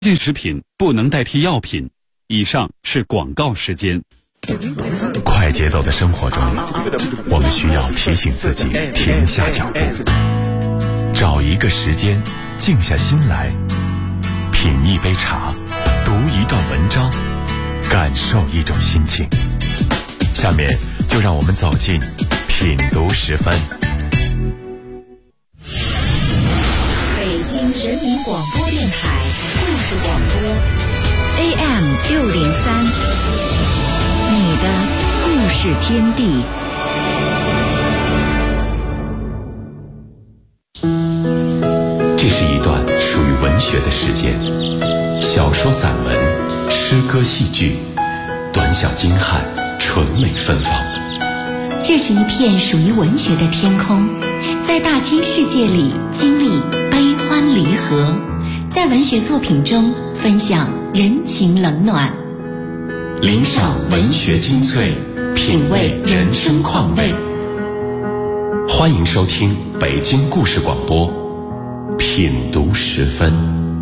日食品不能代替药品。以上是广告时间。 快节奏的生活中，我们需要提醒自己停下脚步，找一个时间静下心来，品一杯茶，读一段文章，感受一种心情。下面就让我们走进品读时分。 北京人民广播电台故事广播 AM603，你的故事天地。 这是一段属于文学的时间，小说、散文、诗歌、戏剧，短小精悍，纯美芬芳。 这是一片属于文学的天空，在大千世界里经历悲欢离合，在文学作品中分享人情冷暖， 领赏文学精粹，品味人生况味。欢迎收听北京故事广播品读时分。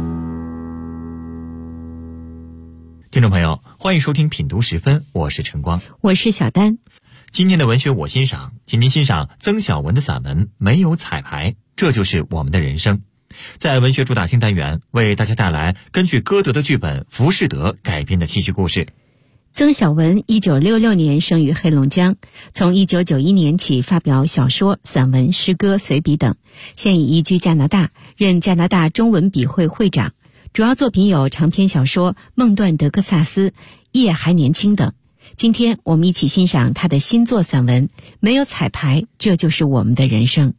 听众朋友，欢迎收听品读时分，我是晨光， 我是小丹。 今天的文学我欣赏，请您欣赏曾小文的散文《没有彩排，这就是我们的人生》。在文学主打新单元，为大家带来根据歌德的剧本《浮士德》改编的戏剧故事。 曾小文1966年生于黑龙江，从1991年起发表小说、散文、诗歌、随笔等，现已移居加拿大，任加拿大中文笔会会长。主要作品有长篇小说《梦断德克萨斯》《夜还年轻》等。今天我们一起欣赏他的新作散文《没有彩排，这就是我们的人生》。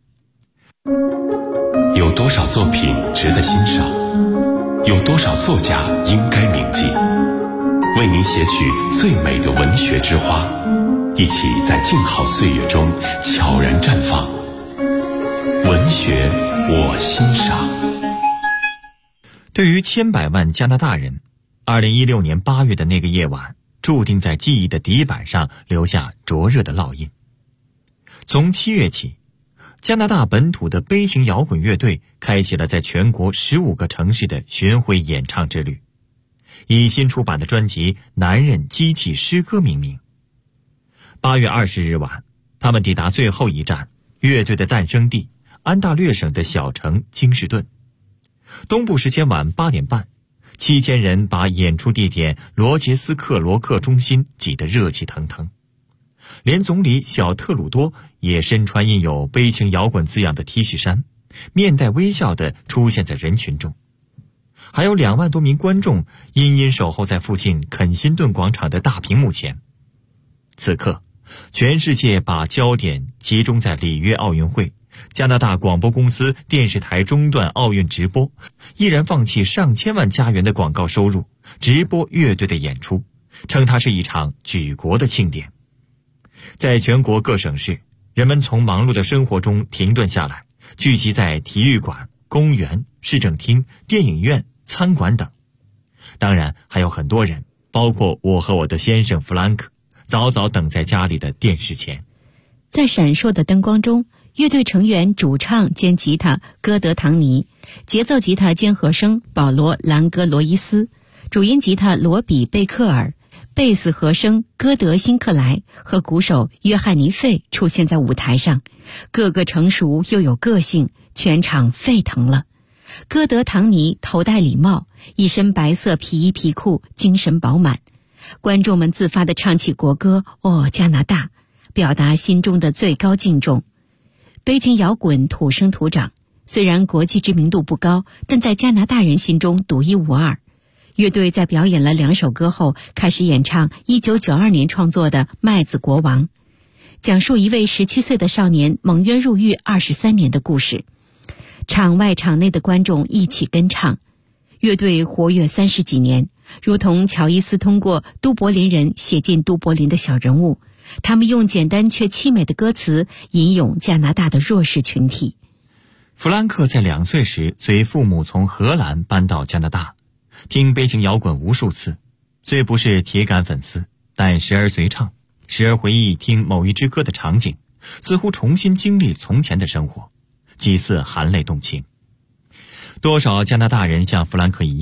有多少作品值得欣赏？有多少作家应该铭记？为您写取最美的文学之花，一起在静好岁月中悄然绽放。文学我欣赏。 对于千百万加拿大人，2016年8月的那个夜晚注定在记忆的底板上留下灼热的烙印。从7月起，加拿大本土的悲情摇滚乐队开启了在全国15个城市的巡回演唱之旅，以新出版的专辑《男人机器诗歌》命名。8月20日晚，他们抵达最后一站，乐队的诞生地安大略省的小城金士顿。东部时间晚8点半，7000人把演出地点罗杰斯克罗克中心挤得热气腾腾，连总理小特鲁多也身穿印有悲情摇滚字样的 T 恤衫，面带微笑地出现在人群中。还有2万多名观众殷殷守候在附近肯辛顿广场的大屏幕前。此刻，全世界把焦点集中在里约奥运会，加拿大广播公司电视台中断奥运直播，毅然放弃上千万加元的广告收入，直播乐队的演出，称它是一场举国的庆典。在全国各省市，人们从忙碌的生活中停顿下来，聚集在体育馆、公园、市政厅、电影院、餐馆等。当然还有很多人，包括我和我的先生弗兰克，早早等在家里的电视前。 在闪烁的灯光中，乐队成员主唱兼吉他戈德唐尼，节奏吉他兼和声保罗兰格罗伊斯，主音吉他罗比贝克尔，贝斯和声戈德辛克莱和鼓手约翰尼费出现在舞台上，个个成熟又有个性，全场沸腾了。戈德唐尼头戴礼帽，一身白色皮衣皮裤，精神饱满。观众们自发地唱起国歌《哦，加拿大》，表达心中的最高敬重。悲情摇滚土生土长，虽然国际知名度不高，但在加拿大人心中独一无二。乐队在表演了2首歌后，开始演唱1992年创作的《麦子国王》，讲述一位17岁的少年蒙冤入狱23年的故事。场外场内的观众一起跟唱。乐队活跃30几年，如同乔伊斯通过都柏林人写进都柏林的小人物，他们用简单却凄美的歌词吟咏加拿大的弱势群体。 弗兰克在2岁时随父母从荷兰搬到加拿大，听悲情摇滚无数次，虽不是铁杆粉丝，但时而随唱，时而回忆听某一支歌的场景，似乎重新经历从前的生活，几次含泪动情。多少加拿大人像弗兰克一样，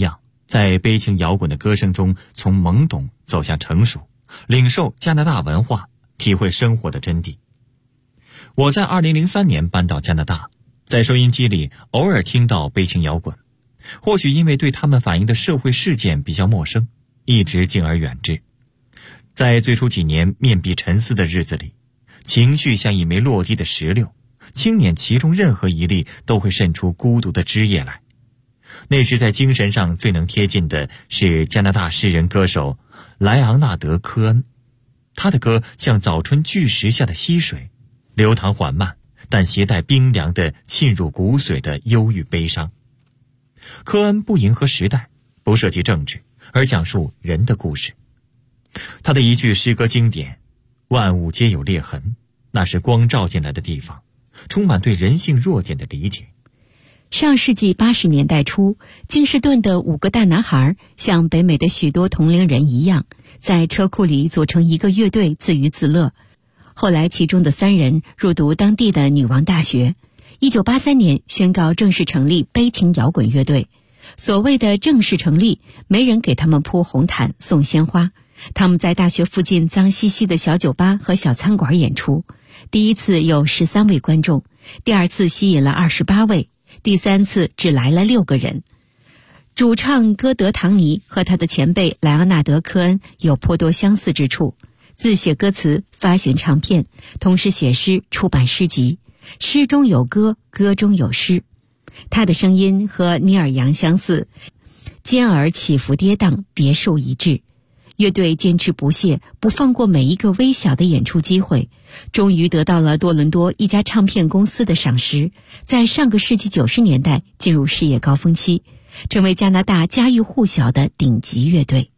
在悲情摇滚的歌声中从懵懂走向成熟，领受加拿大文化，体会生活的真谛。我在2003年搬到加拿大，在收音机里偶尔听到悲情摇滚，或许因为对他们反映的社会事件比较陌生，一直敬而远之。在最初几年面壁沉思的日子里，情绪像一枚落地的石榴，轻捻其中任何一粒都会渗出孤独的汁液来。那时在精神上最能贴近的是加拿大诗人歌手莱昂纳德·科恩，他的歌像早春巨石下的溪水，流淌缓慢，但携带冰凉的沁入骨髓的忧郁悲伤。科恩不迎合时代，不涉及政治，而讲述人的故事。他的一句诗歌经典，万物皆有裂痕，那是光照进来的地方，充满对人性弱点的理解。 上世纪80年代初，金士顿的5个大男孩像北美的许多同龄人一样，在车库里组成一个乐队自娱自乐。后来其中的3人入读当地的女王大学，1983年宣告正式成立悲情摇滚乐队。所谓的正式成立，没人给他们铺红毯送鲜花，他们在大学附近脏兮兮的小酒吧和小餐馆演出。第一次有13位观众，第二次吸引了28位，第3次只来了6个人。主唱戈德·唐尼和他的前辈莱昂纳德·科恩有颇多相似之处，自写歌词，发行唱片，同时写诗，出版诗集，诗中有歌，歌中有诗。他的声音和尼尔·杨相似，尖而起伏跌宕，别树一帜。乐队坚持不懈，不放过每一个微小的演出机会，终于得到了多伦多一家唱片公司的赏识，在上个世纪90年代进入事业高峰期，成为加拿大家喻户晓的顶级乐队。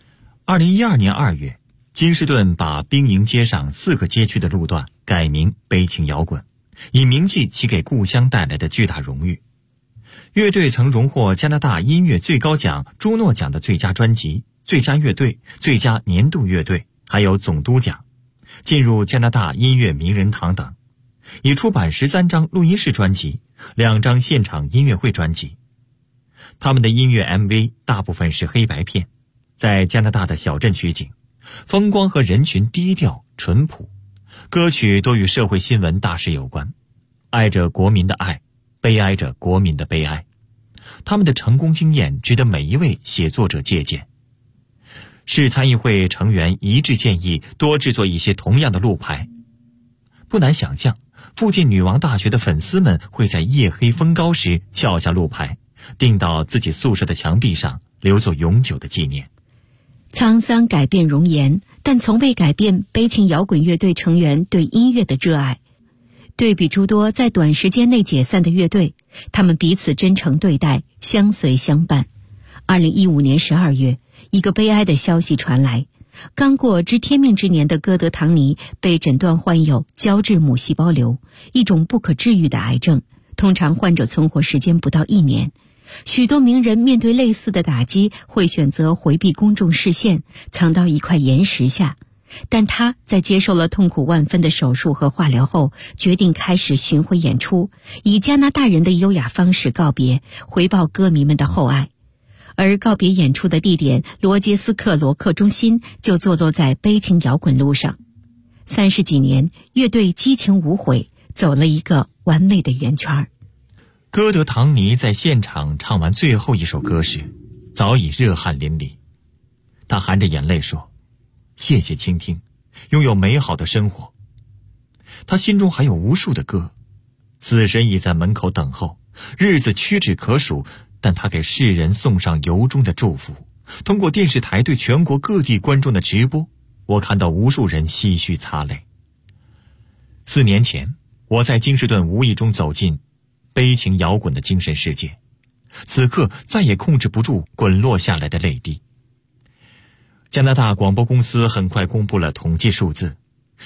2012年2月，金士顿把兵营街上4个街区的路段改名悲情摇滚，以铭记其给故乡带来的巨大荣誉。乐队曾荣获加拿大音乐最高奖朱诺奖的最佳专辑、最佳乐队、最佳年度乐队，还有总督奖，进入加拿大音乐名人堂等，已出版13张录音室专辑、2张现场音乐会专辑。他们的音乐 MV 大部分是黑白片，在加拿大的小镇取景，风光和人群低调淳朴，歌曲多与社会新闻大事有关，爱着国民的爱，悲哀着国民的悲哀。他们的成功经验值得每一位写作者借鉴。市参议会成员一致建议多制作一些同样的路牌。不难想象，附近女王大学的粉丝们会在夜黑风高时撬下路牌，钉到自己宿舍的墙壁上，留作永久的纪念。 沧桑改变容颜，但从未改变悲情摇滚乐队成员对音乐的热爱。对比诸多在短时间内解散的乐队，他们彼此真诚对待，相随相伴。2015年12月，一个悲哀的消息传来，刚过知天命之年的戈德·唐尼被诊断患有胶质母细胞瘤，一种不可治愈的癌症，通常患者存活时间不到1年。许多名人面对类似的打击，会选择回避公众视线，藏到一块岩石下。但他在接受了痛苦万分的手术和化疗后，决定开始巡回演出，以加拿大人的优雅方式告别，回报歌迷们的厚爱。而告别演出的地点罗杰斯克罗克中心就坐落在悲情摇滚路上。30几年，乐队激情无悔，走了一个完美的圆圈。 戈德·唐尼在现场唱完最后一首歌时，早已热汗淋漓。他含着眼泪说：“谢谢倾听，拥有美好的生活。”他心中还有无数的歌，死神已在门口等候，日子屈指可数，但他给世人送上由衷的祝福。通过电视台对全国各地观众的直播，我看到无数人唏嘘擦泪。4年前，我在金士顿无意中走进悲情摇滚的精神世界，此刻再也控制不住滚落下来的泪滴。加拿大广播公司很快公布了统计数字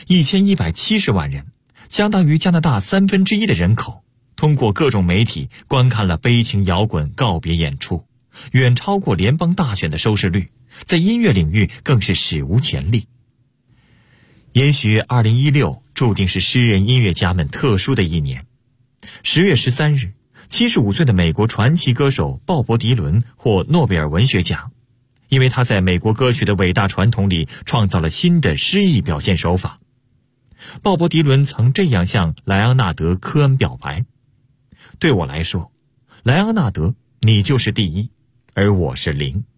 ，1170万人，相当于加拿大1/3的人口，通过各种媒体观看了悲情摇滚告别演出，远超过联邦大选的收视率，在音乐领域更是史无前例。也许2016注定是诗人音乐家们特殊的一年。10月13日， 75岁的美国传奇歌手鲍勃·迪伦获诺贝尔文学奖，因为他在美国歌曲的伟大传统里创造了新的诗意表现手法。鲍勃·迪伦曾这样向莱昂纳德·科恩表白：对我来说，莱昂纳德，你就是第一，而我是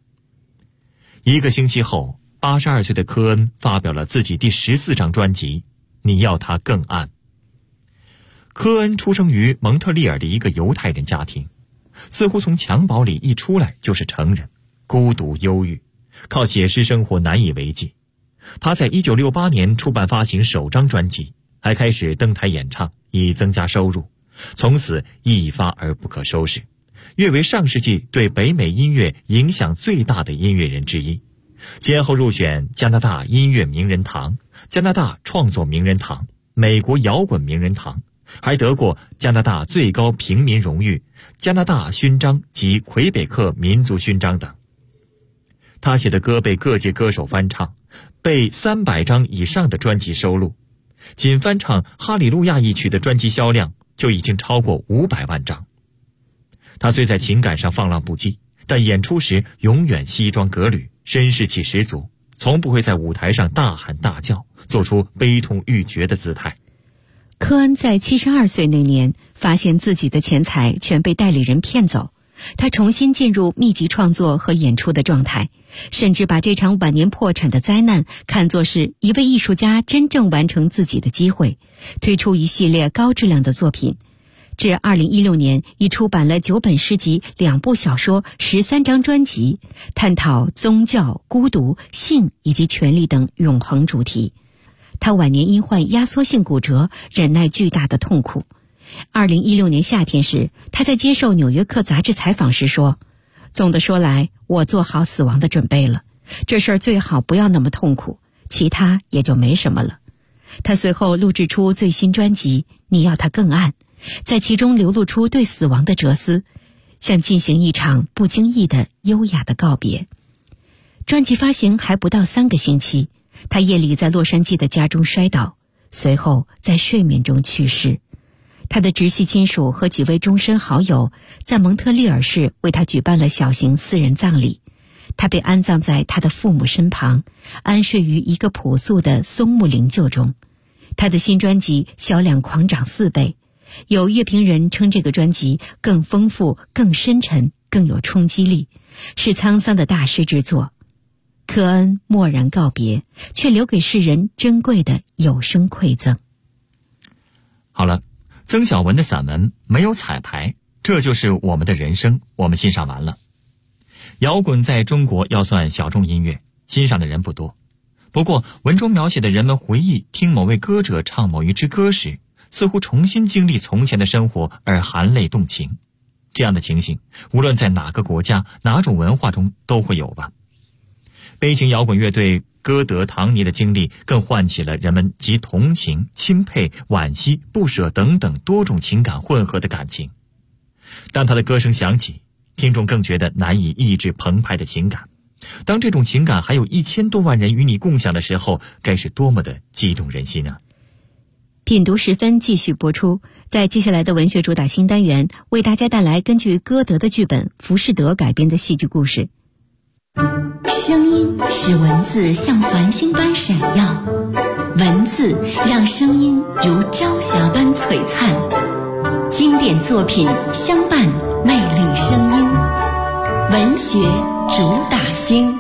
0。1个星期后，82岁的科恩发表了自己第14张专辑《你要它更暗》。科恩出生于蒙特利尔的一个犹太人家庭，似乎从襁褓里一出来就是成人，孤独忧郁，靠写诗生活难以为继。他在1968年出版发行首张专辑，还开始登台演唱，以增加收入，从此一发而不可收拾，跃为上世纪对北美音乐影响最大的音乐人之一，先后入选加拿大音乐名人堂、加拿大创作名人堂、美国摇滚名人堂，还得过加拿大最高平民荣誉加拿大勋章及魁北克民族勋章等。他写的歌被各界歌手翻唱，被300张以上的专辑收录，仅翻唱《哈利路亚》一曲的专辑销量就已经超过500万张。他虽在情感上放浪不羁，但演出时永远西装革履，绅士气十足，从不会在舞台上大喊大叫，做出悲痛欲绝的姿态。 科恩在72岁那年发现自己的钱财全被代理人骗走，他重新进入密集创作和演出的状态，甚至把这场晚年破产的灾难看作是一位艺术家真正完成自己的机会，推出一系列高质量的作品。至2016年已出版了9本诗集、2部小说、13张专辑，探讨宗教、孤独、性以及权力等永恒主题。他晚年因患压缩性骨折，忍耐巨大的痛苦。2016年夏天时，他在接受《纽约客》杂志采访时说：总的说来，我做好死亡的准备了，这事儿最好不要那么痛苦，其他也就没什么了。他随后录制出最新专辑《你要它更暗》，在其中流露出对死亡的哲思，像进行一场不经意的优雅的告别。专辑发行还不到3个星期，他夜里在洛杉矶的家中摔倒，随后在睡眠中去世。他的直系亲属和几位终身好友在蒙特利尔市为他举办了小型私人葬礼，他被安葬在他的父母身旁，安睡于一个朴素的松木灵柩中。他的新专辑销量狂涨4倍，有乐评人称这个专辑更丰富、更深沉、更有冲击力，是沧桑的大师之作。科恩默然告别，却留给世人珍贵的有声馈赠。 好了，曾小文的散文《没有彩排，这就是我们的人生》，我们欣赏完了。摇滚在中国要算小众音乐，欣赏的人不多。不过文中描写的人们回忆听某位歌者唱某一支歌时，似乎重新经历从前的生活而含泪动情。这样的情形，无论在哪个国家、哪种文化中都会有吧。悲情摇滚乐队歌德唐尼的经历更唤起了人们集同情、钦佩、惋惜、不舍等等多种情感混合的感情。当他的歌声响起，听众更觉得难以抑制澎湃的情感。当这种情感还有1000多万人与你共享的时候，该是多么的激动人心啊！ 品读10分继续播出，在接下来的文学主打新单元，为大家带来根据歌德的剧本《浮士德》改编的戏剧故事。 声音使文字像繁星般闪耀，文字让声音如朝霞般璀璨。经典作品相伴魅力声音，文学主打星。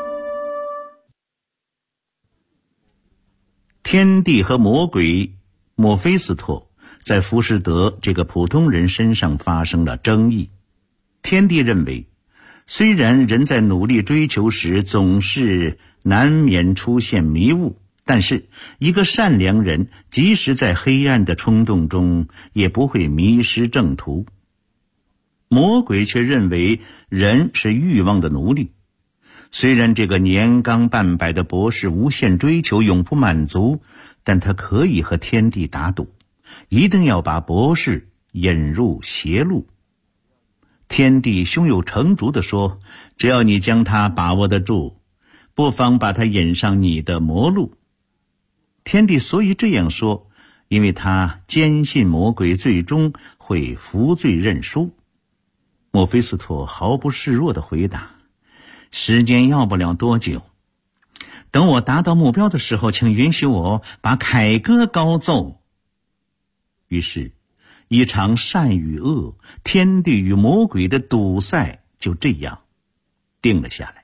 天帝和魔鬼墨菲斯托在浮士德这个普通人身上发生了争议。天帝认为，虽然人在努力追求时总是难免出现迷雾，但是一个善良人即使在黑暗的冲动中也不会迷失正途。魔鬼却认为人是欲望的奴隶，虽然这个年刚半百的博士无限追求永不满足，但他可以和天帝打赌，一定要把博士引入邪路。天帝胸有成竹地说，只要你将他把握得住，不妨把他引上你的魔路。天帝所以这样说， 因为他坚信魔鬼最终会服罪认输。墨菲斯托毫不示弱地回答：时间要不了多久，等我达到目标的时候，请允许我把凯歌高奏。于是一场善与恶、天地与魔鬼的赌赛就这样定了下来。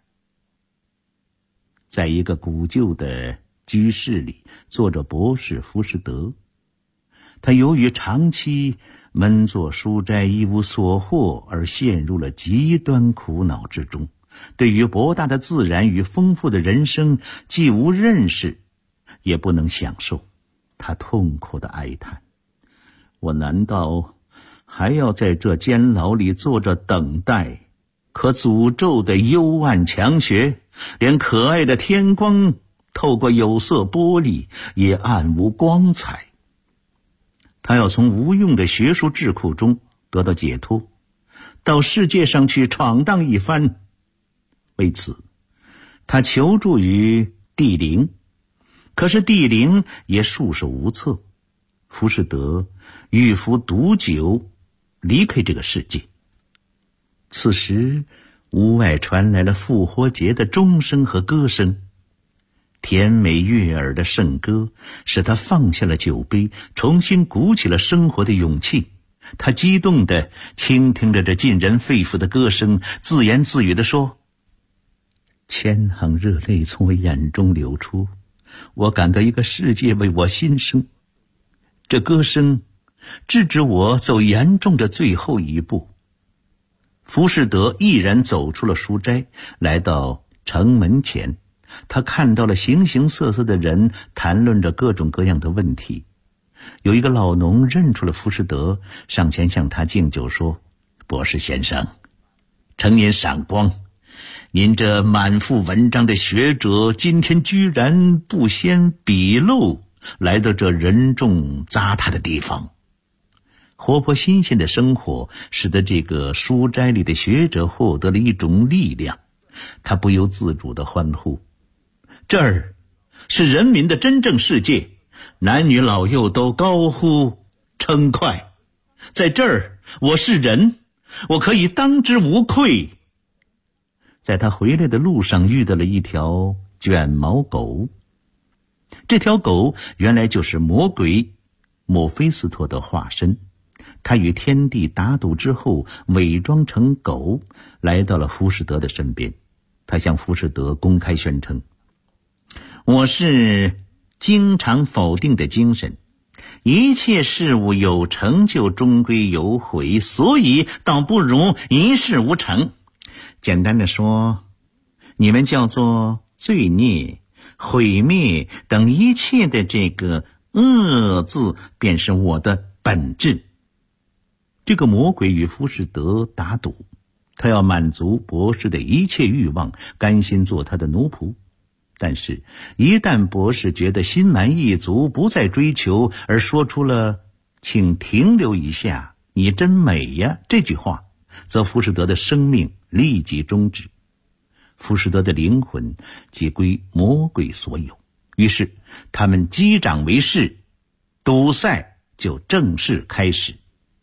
在一个古旧的居室里坐着博士浮士德，他由于长期闷坐书斋一无所获而陷入了极端苦恼之中，对于博大的自然与丰富的人生既无认识也不能享受。他痛苦地哀叹：我难道还要在这监牢里坐着等待？可诅咒的幽暗墙穴，连可爱的天光透过有色玻璃也暗无光彩。他要从无用的学术智库中得到解脱，到世界上去闯荡一番。为此他求助于帝陵，可是帝陵也束手无策。浮士德欲服毒酒离开这个世界。此时屋外传来了复活节的钟声和歌声，甜美悦耳的圣歌使他放下了酒杯，重新鼓起了生活的勇气。他激动地倾听着这浸人肺腑的歌声，自言自语地说：千行热泪从我眼中流出，我感到一个世界为我心生。这歌声制止我走严重的最后一步。浮士德毅然走出了书斋，来到城门前。他看到了形形色色的人谈论着各种各样的问题。有一个老农认出了浮士德，上前向他敬酒说：博士先生，诚您赏光，您这满腹文章的学者今天居然不先笔漏来到这人众杂沓的地方。活泼新鲜的生活使得这个书斋里的学者获得了一种力量，他不由自主地欢呼：这儿是人民的真正世界，男女老幼都高呼称快。在这儿我是人，我可以当之无愧。在他回来的路上遇到了一条卷毛狗，这条狗原来就是魔鬼墨菲斯托的化身。他与天帝打赌之后，伪装成狗来到了浮士德的身边。他向浮士德公开宣称：我是经常否定的精神，一切事物有成就终归有毁，所以倒不如一事无成。简单的说，你们叫做罪孽、毁灭等一切的这个恶字，便是我的本质。这个魔鬼与浮士德打赌，他要满足博士的一切欲望，甘心做他的奴仆。但是一旦博士觉得心满意足，不再追求，而说出了请停留一下，你真美呀这句话，则浮士德的生命立即终止，浮士德的灵魂即归魔鬼所有。于是他们击掌为誓，赌赛就正式开始。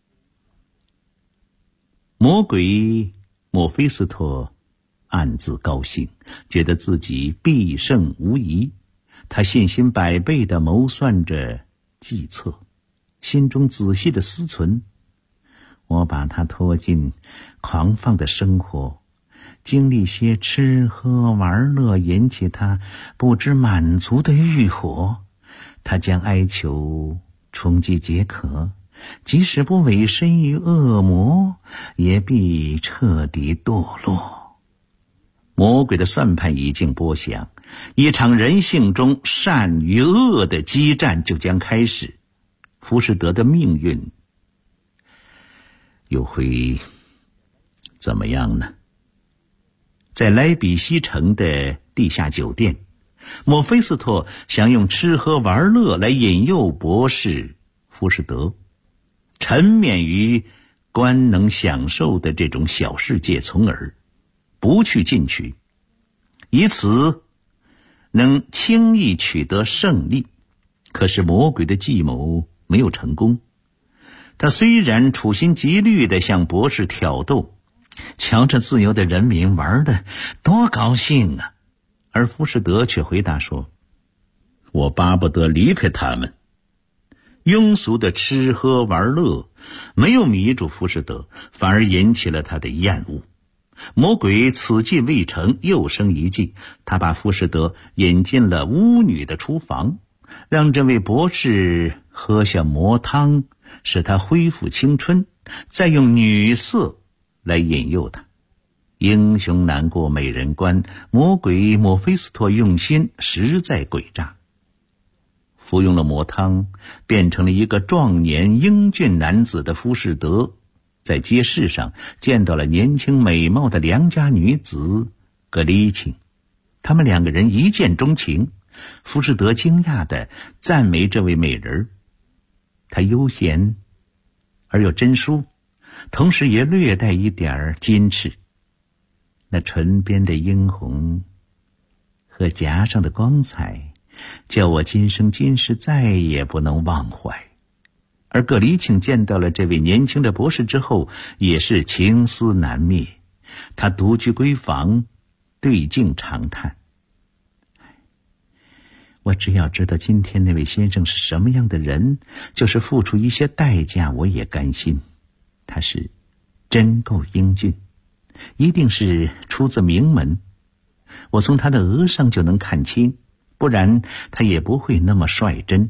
魔鬼墨菲斯托暗自高兴，觉得自己必胜无疑。他信心百倍地谋算着计策，心中仔细地思忖：我把他拖进狂放的生活，经历些吃喝玩乐，引起他不知满足的欲火，他将哀求充饥解渴，即使不委身于恶魔，也必彻底堕落。魔鬼的算盘已经拨响，一场人性中善与恶的激战就将开始。浮士德的命运又会怎么样呢？在莱比锡城的地下酒店，墨菲斯托想用吃喝玩乐来引诱博士浮士德沉湎于官能享受的这种小世界，从而不去进取，以此能轻易取得胜利。可是魔鬼的计谋没有成功。他虽然处心积虑地向博士挑逗，瞧着自由的人民玩得多高兴啊，而浮士德却回答说，我巴不得离开他们。庸俗的吃喝玩乐没有迷住浮士德，反而引起了他的厌恶。魔鬼此计未成，又生一计，他把浮士德引进了巫女的厨房，让这位博士喝下魔汤，使他恢复青春，再用女色来引诱他。英雄难过美人关，魔鬼墨菲斯托用心实在诡诈。服用了魔汤，变成了一个壮年英俊男子的浮士德，在街市上见到了年轻美貌的良家女子格里钦，他们两个人一见钟情。浮士德惊讶地赞美这位美人，她悠闲而又真淑，同时也略带一点矜持。那唇边的殷红和颊上的光彩，叫我今生今世再也不能忘怀。而格里钦见到了这位年轻的博士之后，也是情思难灭。他独居闺房，对镜长叹，我只要知道今天那位先生是什么样的人，就是付出一些代价我也甘心。他是真够英俊，一定是出自名门，我从他的额上就能看清，不然他也不会那么率真。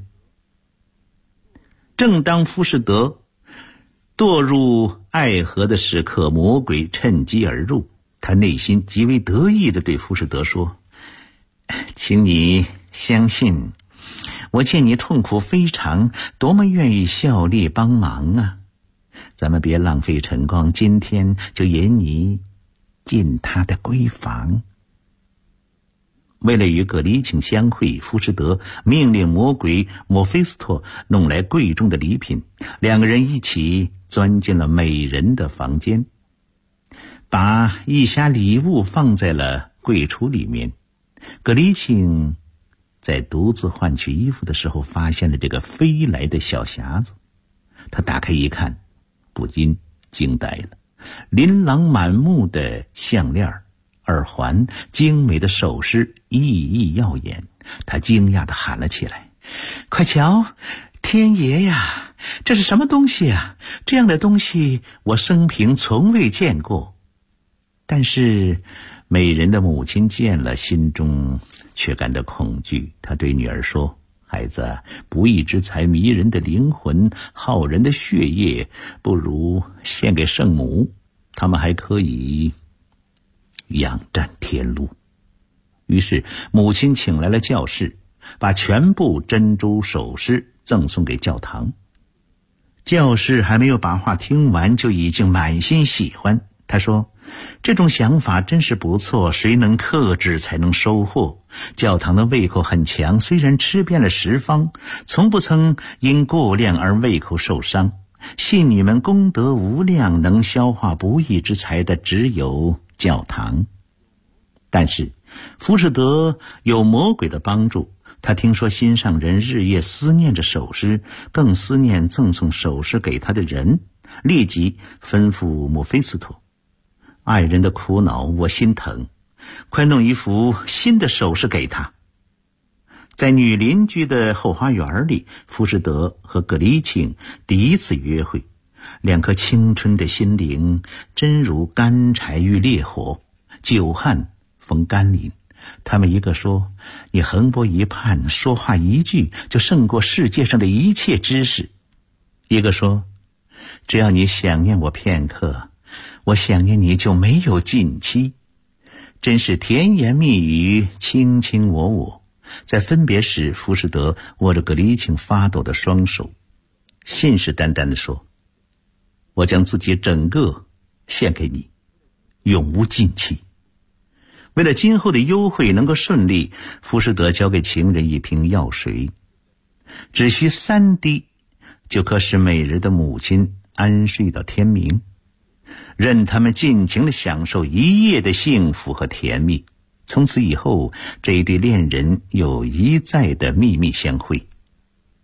正当浮士德堕入爱河的时刻，魔鬼趁机而入，他内心极为得意地对浮士德说，请你相信，我见你痛苦非常，多么愿意效力帮忙啊！咱们别浪费晨光，今天就引你进他的闺房。为了与格里钦相会，浮士德命令魔鬼墨菲斯托弄来贵重的礼品，两个人一起钻进了美人的房间，把一匣礼物放在了柜橱里面。格里钦在独自换取衣服的时候，发现了这个飞来的小匣子，他打开一看，不禁惊呆了。琳琅满目的项链、耳环、精美的首饰熠熠耀眼，他惊讶地喊了起来，快瞧，天爷呀，这是什么东西啊？这样的东西我生平从未见过。但是美人的母亲见了，心中却感到恐惧。她对女儿说，孩子，不义之财迷人的灵魂，耗人的血液，不如献给圣母，他们还可以仰战天路。于是母亲请来了教士，把全部珍珠首饰赠送给教堂。教士还没有把话听完，就已经满心喜欢。他说，这种想法真是不错，谁能克制才能收获。教堂的胃口很强，虽然吃遍了十方，从不曾因过量而胃口受伤。信女们功德无量，能消化不义之财的只有教堂。但是浮士德有魔鬼的帮助，他听说心上人日夜思念着首饰，更思念赠送首饰给他的人，立即吩咐墨菲斯托，爱人的苦恼我心疼，快弄一副新的首饰给他。在女邻居的后花园里，浮士德和格里钦第一次约会，两颗青春的心灵真如干柴遇烈火，久旱逢甘霖。他们一个说，你横波一盼，说话一句就胜过世界上的一切知识；一个说，只要你想念我片刻，我想念你就没有尽期。真是甜言蜜语，卿卿我我。在分别时，浮士德握着格里钦发抖的双手，信誓旦旦地说，我将自己整个献给你，永无尽期。为了今后的幽会能够顺利，浮士德交给情人一瓶药水，只需3滴就可使美人的母亲安睡到天明，任他们尽情地享受一夜的幸福和甜蜜。从此以后，这一对恋人又一再的秘密相会。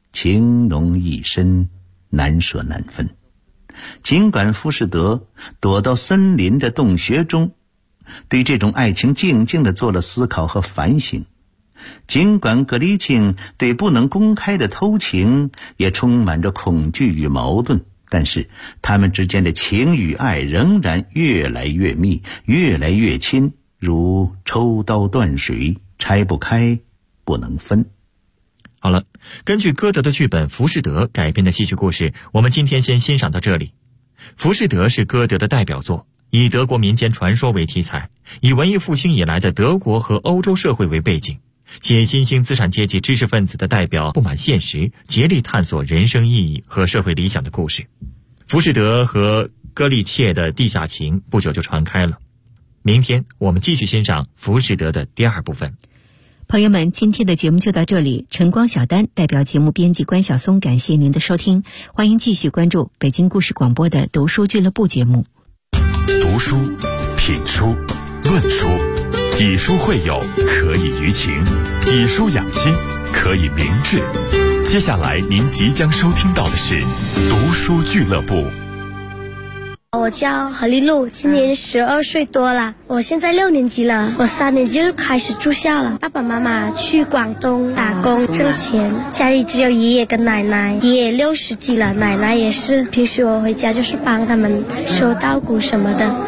情浓意深，难舍难分。尽管浮士德躲到森林的洞穴中，对这种爱情静静地做了思考和反省，尽管格里沁对不能公开的偷情也充满着恐惧与矛盾，但是他们之间的情与爱仍然越来越密，越来越亲，如抽刀断水，拆不开，不能分。 好了，根据歌德的剧本《浮士德》改编的戏剧故事，我们今天先欣赏到这里。《浮士德》是歌德的代表作，以德国民间传说为题材，以文艺复兴以来的德国和欧洲社会为背景，且新兴资产阶级知识分子的代表不满现实，竭力探索人生意义和社会理想的故事。浮士德和歌利切的地下情不久就传开了。明天我们继续欣赏《浮士德》的第二部分。 朋友们，今天的节目就到这里。晨光小丹代表节目编辑关晓松，感谢您的收听。欢迎继续关注北京故事广播的读书俱乐部节目。 读书、品书、论书，以书会友，可以娱情；以书养心，可以明志。接下来您即将收听到的是读书俱乐部。 我叫何丽露，今年12岁多了，我现在6年级了，我3年级就开始住校了。爸爸妈妈去广东打工挣钱，家里只有爷爷跟奶奶，爷爷60几了，奶奶也是，平时我回家就是帮他们收稻谷什么的。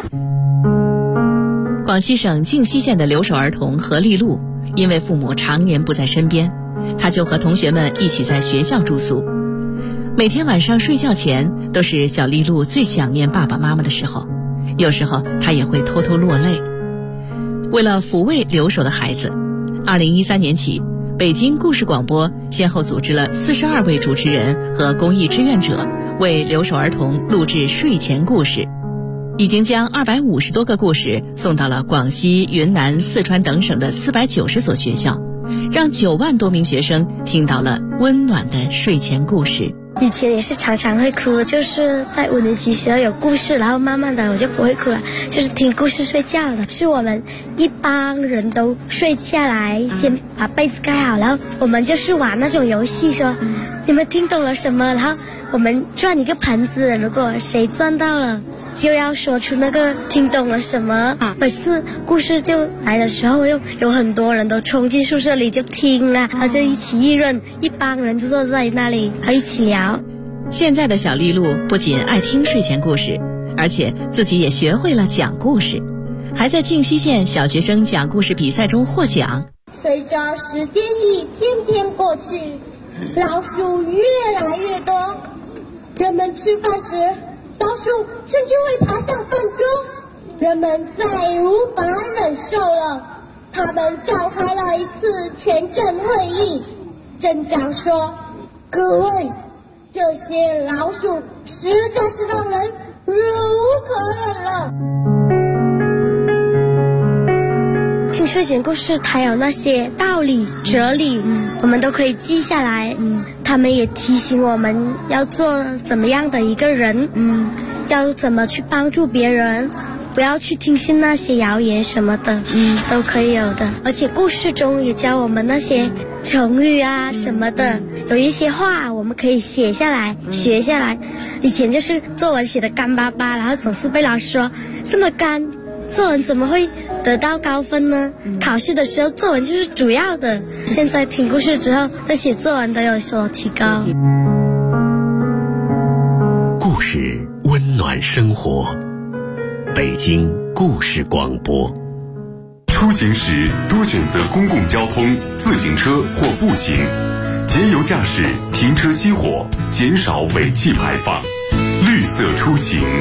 广西省靖西县的留守儿童何丽露，因为父母常年不在身边，她就和同学们一起在学校住宿。每天晚上睡觉前都是小丽露最想念爸爸妈妈的时候，有时候她也会偷偷落泪。为了抚慰留守的孩子，2013年起，北京故事广播先后组织了42位主持人和公益志愿者为留守儿童录制睡前故事，已经将250多个故事送到了广西、云南、四川等省的490所学校，让9万多名学生听到了温暖的睡前故事。 以前也是常常会哭，就是在5年级时候有故事，然后慢慢的我就不会哭了，就是听故事睡觉的。是我们一帮人都睡下来，先把被子盖好，然后我们就是玩那种游戏，说你们听懂了什么，然后我们转一个盘子，如果谁转到了就要说出那个听懂了什么。每次故事就来的时候，又有很多人都冲进宿舍里就听啊，然后就一起议论，一帮人就坐在那里还一起聊。 现在的小丽露不仅爱听睡前故事，而且自己也学会了讲故事，还在靖西县小学生讲故事比赛中获奖。 随着时间一天天过去，老鼠越来越多，人们吃饭时，老鼠甚至会爬上饭桌，人们再无法忍受了，他们召开了一次全镇会议。镇长说：“各位，这些老鼠实在是让人忍无可忍了。” 听睡前故事，它有那些道理、哲理，我们都可以记下来。他们也提醒我们要做怎么样的一个人，要怎么去帮助别人，不要去听信那些谣言什么的，都可以有的。而且故事中也教我们那些成语啊什么的，有一些话我们可以写下来、学下来。以前就是作文写的干巴巴，然后总是被老师说这么干，作文怎么会得到高分呢？考试的时候作文就是主要的。现在听故事之后，那写作文都有所提高。 故事温暖生活，北京故事广播。 出行时多选择公共交通、自行车或步行，节油驾驶，停车熄火，减少尾气排放，绿色出行。